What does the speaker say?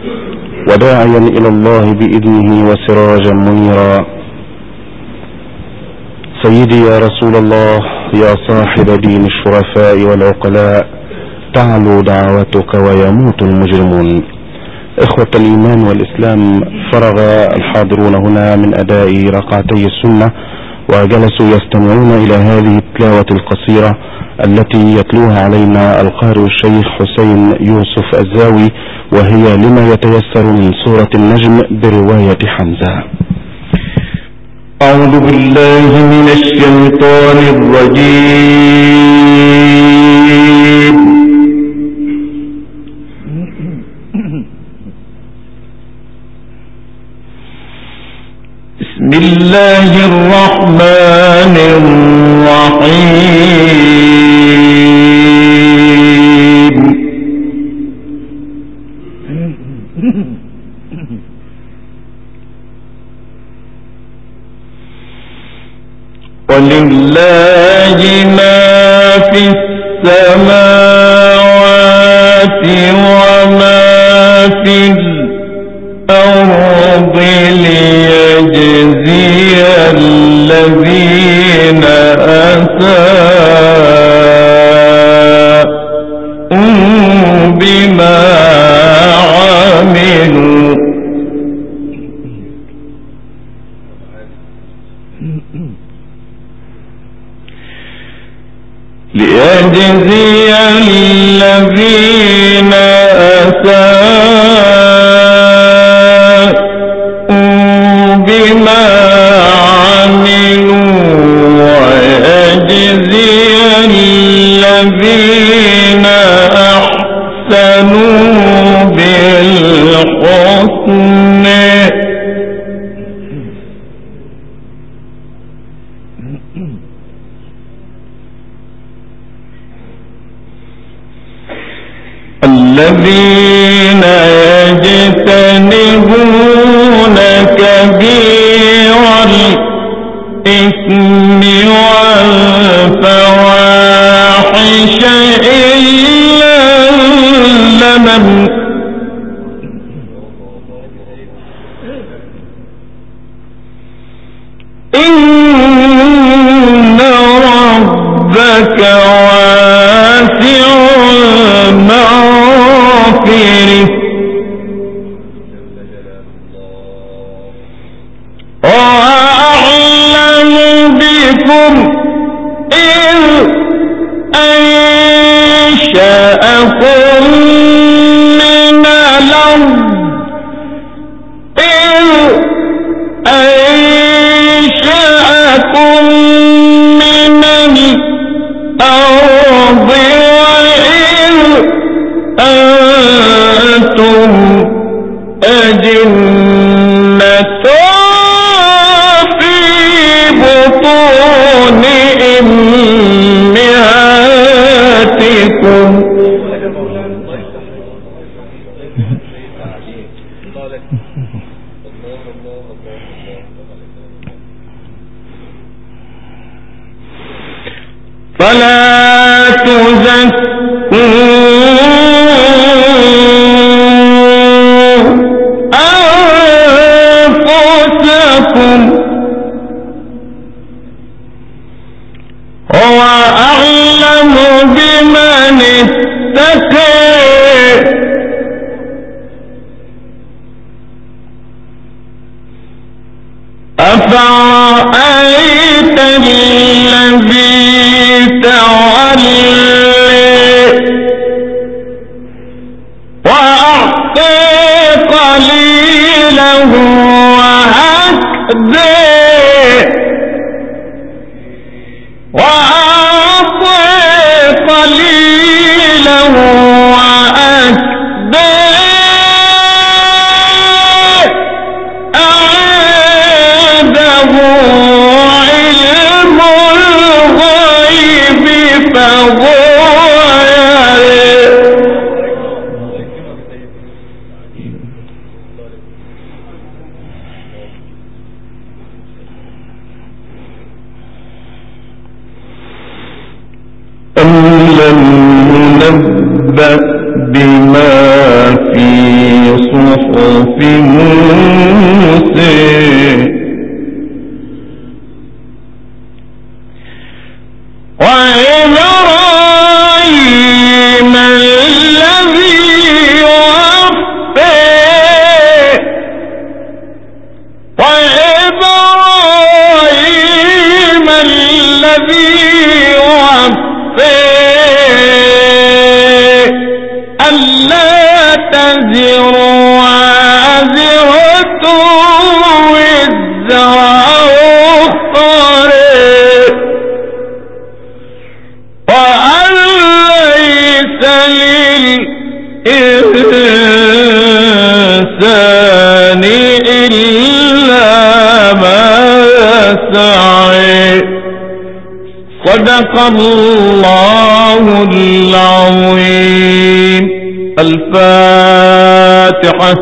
وداعيا إلى الله بإذنه وسراجا منيرا. سيدي يا رسول الله، يا صاحب دين الشرفاء والعقلاء، تعلو دعوتك ويموت المجرمون. إخوة الإيمان والإسلام، فرغ الحاضرون هنا من أداء ركعتي السنة وجلسوا يستمعون إلى هذه التلاوة القصيرة التي يتلوها علينا القارئ الشيخ حسين يوسف الزاوي، وهي لما يتيسر من سورة النجم برواية حمزة. أعوذ بالله من الشيطان الرجيم. بسم الله الرحمن الرحيم. ولله ما في السماوات وما في الأرض ليجزي الذين أساءوا بما عملوا ليجزي الذين أساءوا بما عملوا ويجزي الذين أحسنوا بالحسن. الذين يجتنبون كبير الإثم والفواحش إلا اللمم إن ربك واسع المغفرة وأعلم بكم إذ أنشأكم من الأرض أنتم أجنة في بطون أمهاتكم فلا تزكوا أنفسكم هو أعلم بمن اتقى. أفرأيت الذي تولى وأعطى قليلا وأكدى علم الغيب فهو لم ننبأ بما في صدور صحف موسى وإبراهيم الذي وفى وإبراهيم الذي وفى ألا تزر وازرة وزر أخرى وأن ليس للإنسان إلا ما سعى صدق الله العظيم. الفاتحة.